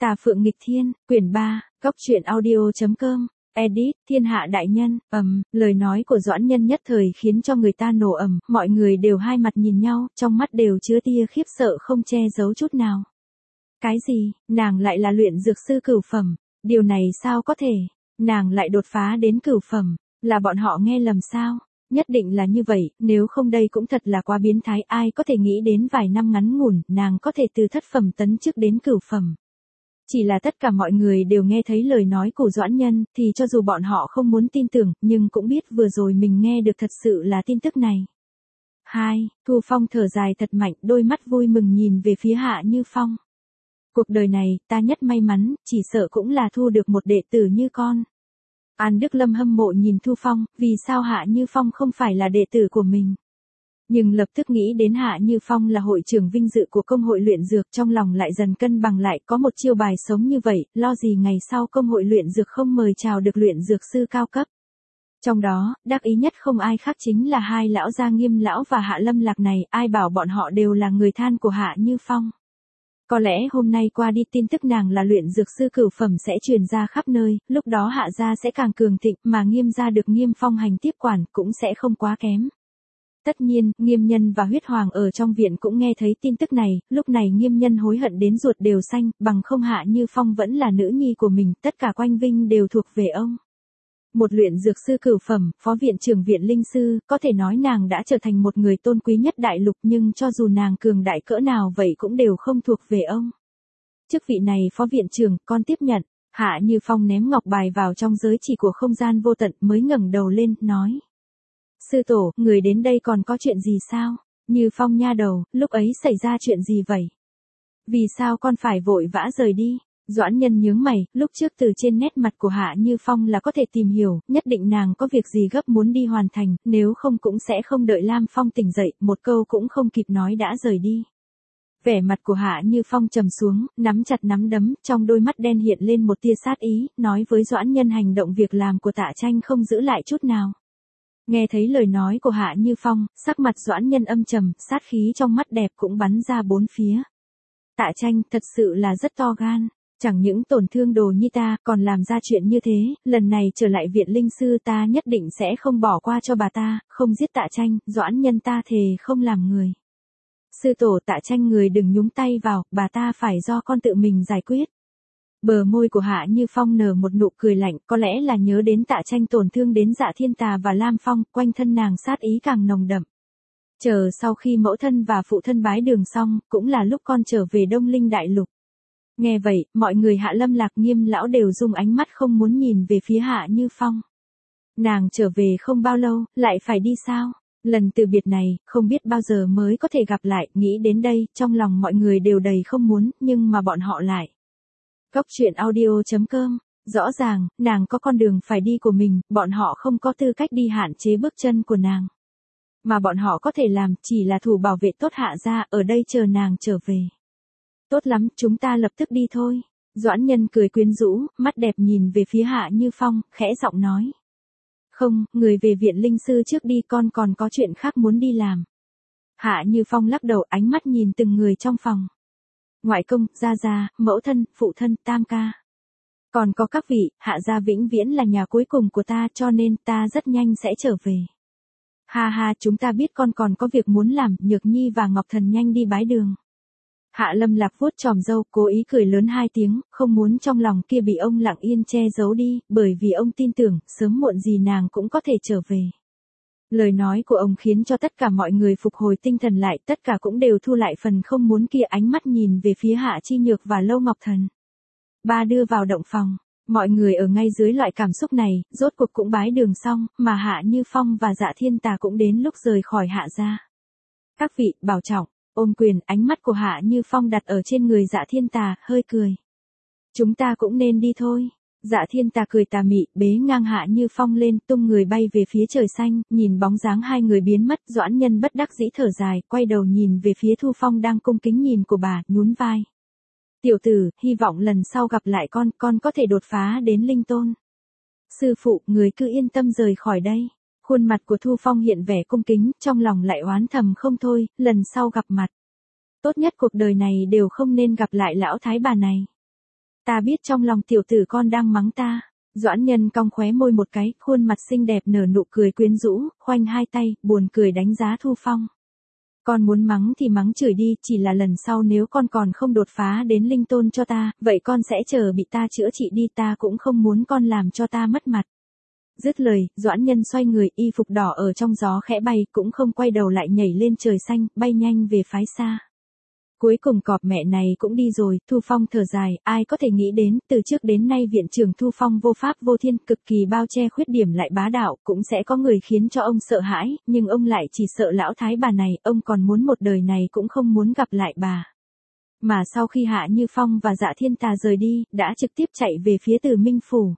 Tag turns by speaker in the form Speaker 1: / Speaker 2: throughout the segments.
Speaker 1: Tà Phượng Nghịch Thiên, quyển 3, Cốc truyện audio.com, edit, Thiên Hạ Đại Nhân, lời nói của Doãn Nhân nhất thời khiến cho người ta nổ ầm, mọi người đều hai mặt nhìn nhau, trong mắt đều chứa tia khiếp sợ không che giấu chút nào. Cái gì, nàng lại là luyện dược sư cửu phẩm, điều này sao có thể, nàng lại đột phá đến cửu phẩm, là bọn họ nghe lầm sao? Nhất định là như vậy, nếu không đây cũng thật là quá biến thái, ai có thể nghĩ đến vài năm ngắn ngủn, nàng có thể từ thất phẩm tấn chức đến cửu phẩm. Chỉ là tất cả mọi người đều nghe thấy lời nói của Doãn Nhân, thì cho dù bọn họ không muốn tin tưởng, nhưng cũng biết vừa rồi mình nghe được thật sự là tin tức này. 2. Thu Phong thở dài thật mạnh, đôi mắt vui mừng nhìn về phía Hạ Như Phong. Cuộc đời này, ta nhất may mắn, chỉ sợ cũng là thu được một đệ tử như con. An Đức Lâm hâm mộ nhìn Thu Phong, vì sao Hạ Như Phong không phải là đệ tử của mình. Nhưng lập tức nghĩ đến Hạ Như Phong là hội trưởng vinh dự của công hội luyện dược, trong lòng lại dần cân bằng lại, có một chiêu bài sống như vậy, lo gì ngày sau công hội luyện dược không mời chào được luyện dược sư cao cấp. Trong đó, đắc ý nhất không ai khác chính là hai lão gia Nghiêm lão và Hạ Lâm Lạc này, ai bảo bọn họ đều là người than của Hạ Như Phong. Có lẽ hôm nay qua đi tin tức nàng là luyện dược sư cửu phẩm sẽ truyền ra khắp nơi, lúc đó Hạ gia sẽ càng cường thịnh, mà Nghiêm gia được Nghiêm Phong hành tiếp quản cũng sẽ không quá kém. Tất nhiên, Nghiêm Nhân và Huyết Hoàng ở trong viện cũng nghe thấy tin tức này, lúc này Nghiêm Nhân hối hận đến ruột đều xanh, bằng không Hạ Như Phong vẫn là nữ nhi của mình, tất cả quanh vinh đều thuộc về ông. Một luyện dược sư cửu phẩm, phó viện trưởng viện linh sư, có thể nói nàng đã trở thành một người tôn quý nhất đại lục, nhưng cho dù nàng cường đại cỡ nào vậy cũng đều không thuộc về ông. Chức vị này phó viện trưởng, con tiếp nhận. Hạ Như Phong ném ngọc bài vào trong giới chỉ của không gian vô tận mới ngẩng đầu lên, nói. Sư tổ, người đến đây còn có chuyện gì sao? Như Phong nha đầu, lúc ấy xảy ra chuyện gì vậy? Vì sao con phải vội vã rời đi? Doãn Nhân nhướng mày, lúc trước từ trên nét mặt của Hạ Như Phong là có thể tìm hiểu, nhất định nàng có việc gì gấp muốn đi hoàn thành, nếu không cũng sẽ không đợi Lam Phong tỉnh dậy, một câu cũng không kịp nói đã rời đi. Vẻ mặt của Hạ Như Phong trầm xuống, nắm chặt nắm đấm, trong đôi mắt đen hiện lên một tia sát ý, nói với Doãn Nhân hành động việc làm của Tạ Tranh không giữ lại chút nào. Nghe thấy lời nói của Hạ Như Phong, sắc mặt Doãn Nhân âm trầm, sát khí trong mắt đẹp cũng bắn ra bốn phía. Tạ Tranh thật sự là rất to gan. Chẳng những tổn thương Đồ Nhi ta, còn làm ra chuyện như thế, lần này trở lại viện linh sư ta nhất định sẽ không bỏ qua cho bà ta, không giết Tạ Tranh, Doãn Nhân ta thề không làm người. Sư tổ, Tạ Tranh người đừng nhúng tay vào, bà ta phải do con tự mình giải quyết. Bờ môi của Hạ Như Phong nở một nụ cười lạnh, có lẽ là nhớ đến Tạ Tranh tổn thương đến Dạ Thiên Tà và Lam Phong, quanh thân nàng sát ý càng nồng đậm. Chờ sau khi mẫu thân và phụ thân bái đường xong, cũng là lúc con trở về Đông Linh Đại Lục. Nghe vậy, mọi người Hạ Lâm Lạc Nghiêm lão đều dùng ánh mắt không muốn nhìn về phía Hạ Như Phong. Nàng trở về không bao lâu, lại phải đi sao? Lần từ biệt này, không biết bao giờ mới có thể gặp lại, nghĩ đến đây, trong lòng mọi người đều đầy không muốn, nhưng mà bọn họ lại. Cốc truyện audio.com, rõ ràng, nàng có con đường phải đi của mình, bọn họ không có tư cách đi hạn chế bước chân của nàng. Mà bọn họ có thể làm, chỉ là thủ bảo vệ tốt Hạ gia, ở đây chờ nàng trở về. Tốt lắm, chúng ta lập tức đi thôi. Doãn Nhân cười quyến rũ, mắt đẹp nhìn về phía Hạ Như Phong, khẽ giọng nói. Không, người về viện linh sư trước đi, con còn có chuyện khác muốn đi làm. Hạ Như Phong lắc đầu, ánh mắt nhìn từng người trong phòng. Ngoại công, gia gia, mẫu thân, phụ thân, tam ca. Còn có các vị, Hạ gia vĩnh viễn là nhà cuối cùng của ta, cho nên ta rất nhanh sẽ trở về. Ha ha, chúng ta biết con còn có việc muốn làm, Nhược Nhi và Ngọc Thần nhanh đi bái đường. Hạ Lâm Lạc vuốt chòm râu, cố ý cười lớn hai tiếng, không muốn trong lòng kia bị ông lặng yên che giấu đi, bởi vì ông tin tưởng, sớm muộn gì nàng cũng có thể trở về. Lời nói của ông khiến cho tất cả mọi người phục hồi tinh thần lại, tất cả cũng đều thu lại phần không muốn kia, ánh mắt nhìn về phía Hạ Chi Nhược và Lâu Ngọc Thần. Ba đưa vào động phòng, mọi người ở ngay dưới loại cảm xúc này, rốt cuộc cũng bái đường xong, mà Hạ Như Phong và Dạ Thiên Tà cũng đến lúc rời khỏi Hạ gia. Các vị, bảo trọng. Ôm quyền, ánh mắt của Hạ Như Phong đặt ở trên người Dạ Thiên Tà, hơi cười. Chúng ta cũng nên đi thôi. Dạ Thiên Tà cười tà mị, bế ngang Hạ Như Phong lên, tung người bay về phía trời xanh, nhìn bóng dáng hai người biến mất, Doãn Nhân bất đắc dĩ thở dài, quay đầu nhìn về phía Thu Phong đang cung kính nhìn của bà, nhún vai. Tiểu tử, hy vọng lần sau gặp lại con có thể đột phá đến linh tôn. Sư phụ, người cứ yên tâm rời khỏi đây. Khuôn mặt của Thu Phong hiện vẻ cung kính, trong lòng lại oán thầm không thôi, lần sau gặp mặt. Tốt nhất cuộc đời này đều không nên gặp lại lão thái bà này. Ta biết trong lòng tiểu tử con đang mắng ta. Doãn Nhân cong khóe môi một cái, khuôn mặt xinh đẹp nở nụ cười quyến rũ, khoanh hai tay, buồn cười đánh giá Thu Phong. Con muốn mắng thì mắng chửi đi, chỉ là lần sau nếu con còn không đột phá đến linh tôn cho ta, vậy con sẽ chờ bị ta chữa trị đi, ta cũng không muốn con làm cho ta mất mặt. Dứt lời, Doãn Nhân xoay người, y phục đỏ ở trong gió khẽ bay, cũng không quay đầu lại nhảy lên trời xanh, bay nhanh về phái xa. Cuối cùng cọp mẹ này cũng đi rồi, Thu Phong thở dài, ai có thể nghĩ đến, từ trước đến nay viện trưởng Thu Phong vô pháp vô thiên, cực kỳ bao che khuyết điểm lại bá đạo, cũng sẽ có người khiến cho ông sợ hãi, nhưng ông lại chỉ sợ lão thái bà này, ông còn muốn một đời này cũng không muốn gặp lại bà. Mà sau khi Hạ Như Phong và Dạ Thiên Tà rời đi, đã trực tiếp chạy về phía Từ Minh Phủ.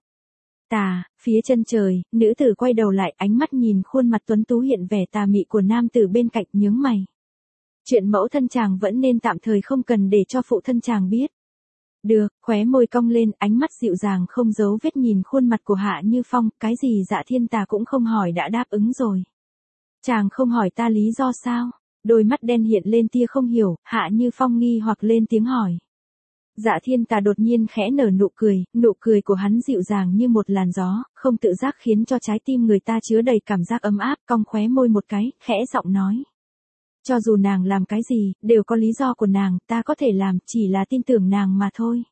Speaker 1: Phía chân trời, nữ tử quay đầu lại, ánh mắt nhìn khuôn mặt tuấn tú hiện vẻ tà mị của nam tử bên cạnh, nhướng mày. Chuyện mẫu thân chàng vẫn nên tạm thời không cần để cho phụ thân chàng biết. Được, khóe môi cong lên, ánh mắt dịu dàng không giấu vết nhìn khuôn mặt của Hạ Như Phong, cái gì Dạ Thiên Tà cũng không hỏi đã đáp ứng rồi. Chàng không hỏi ta lý do sao? Đôi mắt đen hiện lên tia không hiểu, Hạ Như Phong nghi hoặc lên tiếng hỏi. Dạ Thiên Tà đột nhiên khẽ nở nụ cười của hắn dịu dàng như một làn gió, không tự giác khiến cho trái tim người ta chứa đầy cảm giác ấm áp, cong khóe môi một cái, khẽ giọng nói. Cho dù nàng làm cái gì, đều có lý do của nàng, ta có thể làm, chỉ là tin tưởng nàng mà thôi.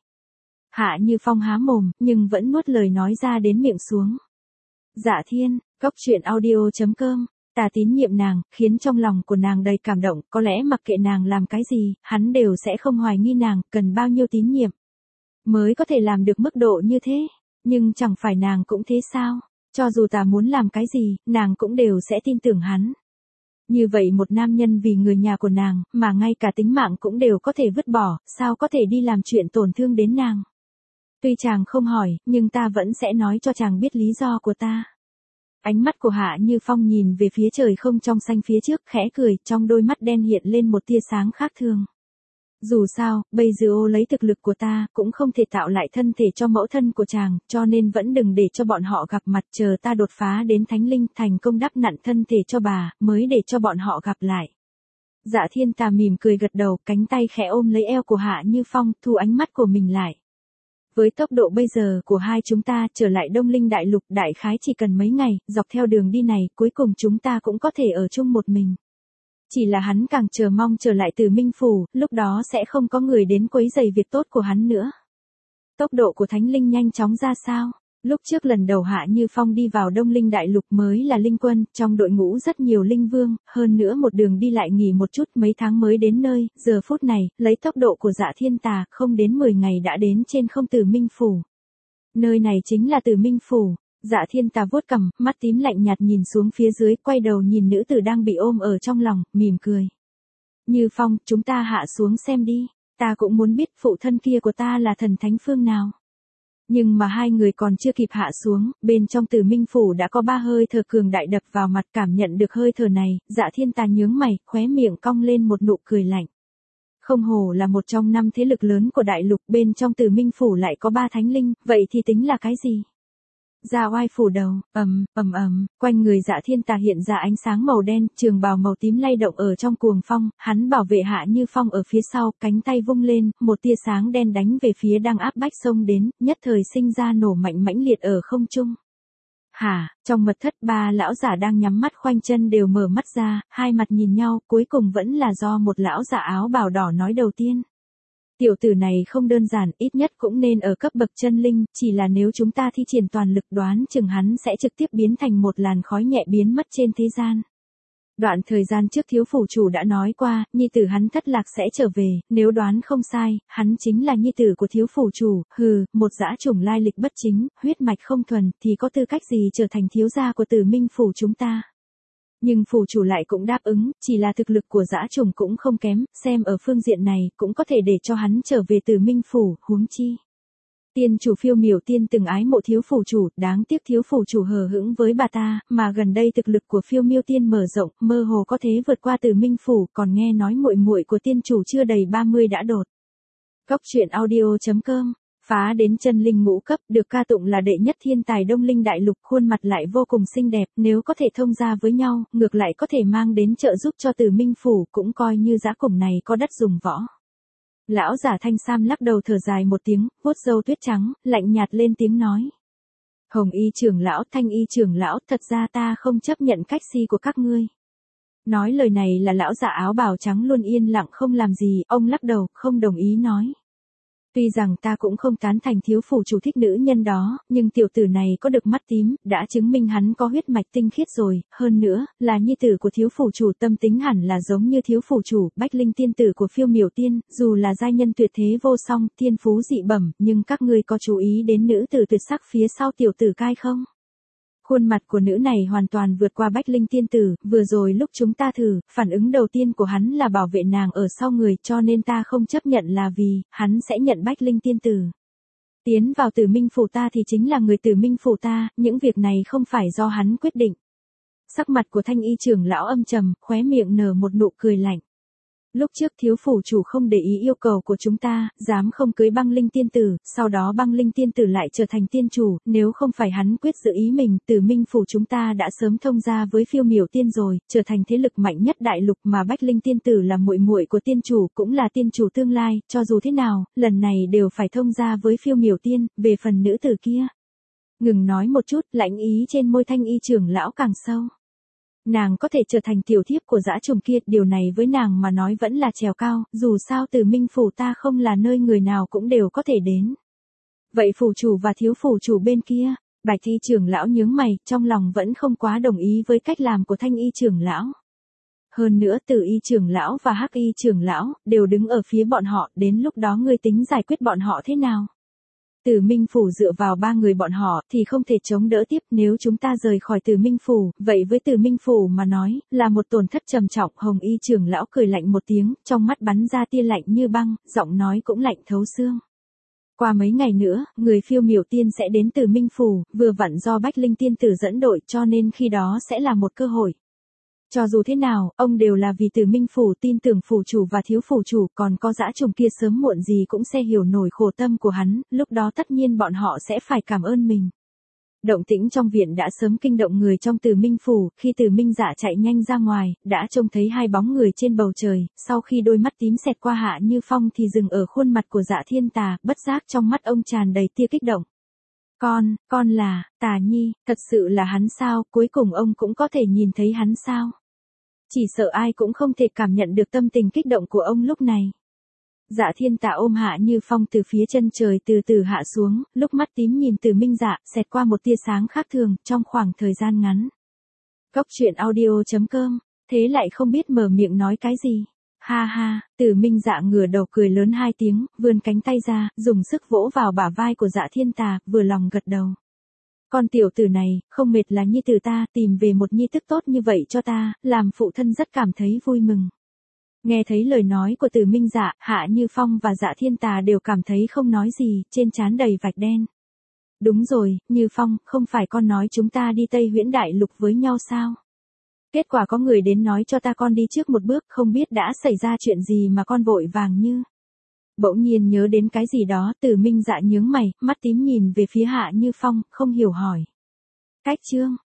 Speaker 1: Hạ Như Phong há mồm, nhưng vẫn nuốt lời nói ra đến miệng xuống. Dạ Thiên, Cốc Truyện Audio.com, ta tín nhiệm nàng, khiến trong lòng của nàng đầy cảm động, có lẽ mặc kệ nàng làm cái gì, hắn đều sẽ không hoài nghi nàng, cần bao nhiêu tín nhiệm mới có thể làm được mức độ như thế, nhưng chẳng phải nàng cũng thế sao, cho dù ta muốn làm cái gì, nàng cũng đều sẽ tin tưởng hắn. Như vậy một nam nhân vì người nhà của nàng, mà ngay cả tính mạng cũng đều có thể vứt bỏ, sao có thể đi làm chuyện tổn thương đến nàng. Tuy chàng không hỏi, nhưng ta vẫn sẽ nói cho chàng biết lý do của ta. Ánh mắt của Hạ Như Phong nhìn về phía trời không trong xanh phía trước, khẽ cười, trong đôi mắt đen hiện lên một tia sáng khác thường. Dù sao, bây giờ lấy thực lực của ta, cũng không thể tạo lại thân thể cho mẫu thân của chàng, cho nên vẫn đừng để cho bọn họ gặp mặt, chờ ta đột phá đến Thánh Linh, thành công đắp nặn thân thể cho bà, mới để cho bọn họ gặp lại. Dạ Thiên Tà mỉm cười gật đầu, cánh tay khẽ ôm lấy eo của Hạ Như Phong, thu ánh mắt của mình lại. Với tốc độ bây giờ của hai chúng ta, trở lại Đông Linh Đại Lục đại khái chỉ cần mấy ngày, dọc theo đường đi này, cuối cùng chúng ta cũng có thể ở chung một mình. Chỉ là hắn càng chờ mong trở lại Từ Minh Phủ, lúc đó sẽ không có người đến quấy rầy việc tốt của hắn nữa. Tốc độ của Thánh Linh nhanh chóng ra sao? Lúc trước lần đầu Hạ Như Phong đi vào Đông Linh Đại Lục mới là linh quân, trong đội ngũ rất nhiều linh vương, hơn nữa một đường đi lại nghỉ một chút mấy tháng mới đến nơi, giờ phút này, lấy tốc độ của Dạ Thiên Tà, không đến 10 ngày đã đến trên không Từ Minh Phủ. Nơi này chính là Từ Minh Phủ. Dạ Thiên Tà vuốt cằm, mắt tím lạnh nhạt nhìn xuống phía dưới, quay đầu nhìn nữ tử đang bị ôm ở trong lòng, mỉm cười. Như Phong, chúng ta hạ xuống xem đi, ta cũng muốn biết phụ thân kia của ta là thần thánh phương nào. Nhưng mà hai người còn chưa kịp hạ xuống, bên trong Từ Minh Phủ đã có 3 hơi thở cường đại đập vào mặt, cảm nhận được hơi thở này, Dạ Thiên Tà nhướng mày, khóe miệng cong lên một nụ cười lạnh. Không hổ là một trong 5 thế lực lớn của đại lục, bên trong Từ Minh Phủ lại có 3 thánh linh, vậy thì tính là cái gì? Ra oai phủ đầu, quanh người Dạ Thiên Tà hiện ra ánh sáng màu đen, trường bào màu tím lay động ở trong cuồng phong, hắn bảo vệ Hạ Như Phong ở phía sau, cánh tay vung lên, một tia sáng đen đánh về phía đang áp bách xông đến, nhất thời sinh ra nổ mạnh mãnh liệt ở không trung. Trong mật thất 3 lão giả đang nhắm mắt khoanh chân đều mở mắt ra, hai mặt nhìn nhau, cuối cùng vẫn là do một lão giả áo bào đỏ nói đầu tiên. Tiểu tử này không đơn giản, ít nhất cũng nên ở cấp bậc chân linh, chỉ là nếu chúng ta thi triển toàn lực đoán chừng hắn sẽ trực tiếp biến thành một làn khói nhẹ biến mất trên thế gian. Đoạn thời gian trước thiếu phủ chủ đã nói qua, nhi tử hắn thất lạc sẽ trở về, nếu đoán không sai, hắn chính là nhi tử của thiếu phủ chủ, một dã chủng lai lịch bất chính, huyết mạch không thuần, thì có tư cách gì trở thành thiếu gia của Từ Minh Phủ chúng ta. Nhưng phủ chủ lại cũng đáp ứng, chỉ là thực lực của dã trùng cũng không kém, xem ở phương diện này, cũng có thể để cho hắn trở về Từ Minh Phủ, huống chi. Tiên chủ Phiêu Miểu Tiên từng ái mộ thiếu phủ chủ, đáng tiếc thiếu phủ chủ hờ hững với bà ta, mà gần đây thực lực của Phiêu Miểu Tiên mở rộng, mơ hồ có thể vượt qua Từ Minh Phủ, còn nghe nói muội muội của tiên chủ chưa đầy 30 đã đột. Cốc Truyện Audio.com, phá đến chân linh ngũ cấp, được ca tụng là đệ nhất thiên tài Đông Linh Đại Lục, khuôn mặt lại vô cùng xinh đẹp, nếu có thể thông gia với nhau, ngược lại có thể mang đến trợ giúp cho Từ Minh Phủ, cũng coi như dã củng này có đất dùng võ. Lão giả thanh sam lắc đầu thở dài một tiếng, vuốt râu tuyết trắng, lạnh nhạt lên tiếng nói. Hồng y trưởng lão, Thanh y trưởng lão, thật ra ta không chấp nhận cách si của các ngươi. Nói lời này là lão giả áo bào trắng luôn yên lặng không làm gì, ông lắc đầu, không đồng ý nói. Tuy rằng ta cũng không tán thành thiếu phủ chủ thích nữ nhân đó, nhưng tiểu tử này có được mắt tím, đã chứng minh hắn có huyết mạch tinh khiết rồi, hơn nữa, là nhi tử của thiếu phủ chủ, tâm tính hẳn là giống như thiếu phủ chủ, Bách Linh tiên tử của Phiêu Miểu Tiên, dù là giai nhân tuyệt thế vô song, thiên phú dị bẩm, nhưng các ngươi có chú ý đến nữ tử tuyệt sắc phía sau tiểu tử cai không? Khuôn mặt của nữ này hoàn toàn vượt qua Bách Linh tiên tử, vừa rồi lúc chúng ta thử, phản ứng đầu tiên của hắn là bảo vệ nàng ở sau người, cho nên ta không chấp nhận là vì, hắn sẽ nhận Bách Linh tiên tử. Tiến vào Tử Minh phủ ta thì chính là người Tử Minh phủ ta, những việc này không phải do hắn quyết định. Sắc mặt của Thanh y trưởng lão âm trầm, khóe miệng nở một nụ cười lạnh. Lúc trước thiếu phủ chủ không để ý yêu cầu của chúng ta, dám không cưới Băng Linh tiên tử, sau đó Băng Linh tiên tử lại trở thành tiên chủ, nếu không phải hắn quyết giữ ý mình, Tử Minh phủ chúng ta đã sớm thông gia với Phiêu Miểu Tiên rồi, trở thành thế lực mạnh nhất đại lục, mà Bách Linh tiên tử là muội muội của tiên chủ, cũng là tiên chủ tương lai, cho dù thế nào, lần này đều phải thông gia với Phiêu Miểu Tiên, về phần nữ tử kia. Ngừng nói một chút, lãnh ý trên môi Thanh y trưởng lão càng sâu. Nàng có thể trở thành tiểu thiếp của dã trùng kia, điều này với nàng mà nói vẫn là trèo cao, dù sao Tử Minh phủ ta không là nơi người nào cũng đều có thể đến. Vậy phủ chủ và thiếu phủ chủ bên kia, Bạch y trưởng lão nhướng mày, trong lòng vẫn không quá đồng ý với cách làm của Thanh y trưởng lão. Hơn nữa Tử y trưởng lão và Hắc y trưởng lão, đều đứng ở phía bọn họ, đến lúc đó ngươi tính giải quyết bọn họ thế nào? Tử Minh phủ dựa vào ba người bọn họ thì không thể chống đỡ tiếp, nếu chúng ta rời khỏi Tử Minh phủ, vậy với Tử Minh phủ mà nói, là một tổn thất trầm trọng. Hồng y trưởng lão cười lạnh một tiếng, trong mắt bắn ra tia lạnh như băng, giọng nói cũng lạnh thấu xương. Qua mấy ngày nữa, người Phiêu Miểu Tiên sẽ đến Tử Minh phủ, vừa vặn do Bách Linh tiên tử dẫn đội, cho nên khi đó sẽ là một cơ hội. Cho dù thế nào, ông đều là vì Tử Minh phủ, tin tưởng phủ chủ và thiếu phủ chủ, còn có dã trùng kia sớm muộn gì cũng sẽ hiểu nổi khổ tâm của hắn, lúc đó tất nhiên bọn họ sẽ phải cảm ơn mình. Động tĩnh trong viện đã sớm kinh động người trong Tử Minh phủ, khi Tử Minh Dạ chạy nhanh ra ngoài, đã trông thấy hai bóng người trên bầu trời, sau khi đôi mắt tím xẹt qua Hạ Như Phong thì dừng ở khuôn mặt của Dạ Thiên Tà, bất giác trong mắt ông tràn đầy tia kích động. Con là, Tà Nhi, thật sự là hắn sao, cuối cùng ông cũng có thể nhìn thấy hắn sao? Chỉ sợ ai cũng không thể cảm nhận được tâm tình kích động của ông lúc này. Dạ Thiên Tà ôm Hạ Như Phong từ phía chân trời từ từ hạ xuống, lúc mắt tím nhìn Tử Minh Dạ, xẹt qua một tia sáng khác thường, trong khoảng thời gian ngắn. Cốc truyện audio.com, thế lại không biết mở miệng nói cái gì. Ha ha, Tử Minh Dạ ngửa đầu cười lớn hai tiếng, vươn cánh tay ra, dùng sức vỗ vào bả vai của Dạ Thiên Tà, vừa lòng gật đầu. Con tiểu tử này, không mệt là nhi tử ta, tìm về một nhi tức tốt như vậy cho ta, làm phụ thân rất cảm thấy vui mừng. Nghe thấy lời nói của Tử Minh Dạ, Hạ Như Phong và Dạ Thiên Tà đều cảm thấy không nói gì, trên trán đầy vạch đen. Đúng rồi, Như Phong, không phải con nói chúng ta đi Tây Huyễn Đại Lục với nhau sao? Kết quả có người đến nói cho ta con đi trước một bước, không biết đã xảy ra chuyện gì mà con vội vàng như. Bỗng nhiên nhớ đến cái gì đó, Tử Minh Dạ nhướng mày, mắt tím nhìn về phía Hạ Như Phong, không hiểu hỏi. Cách chương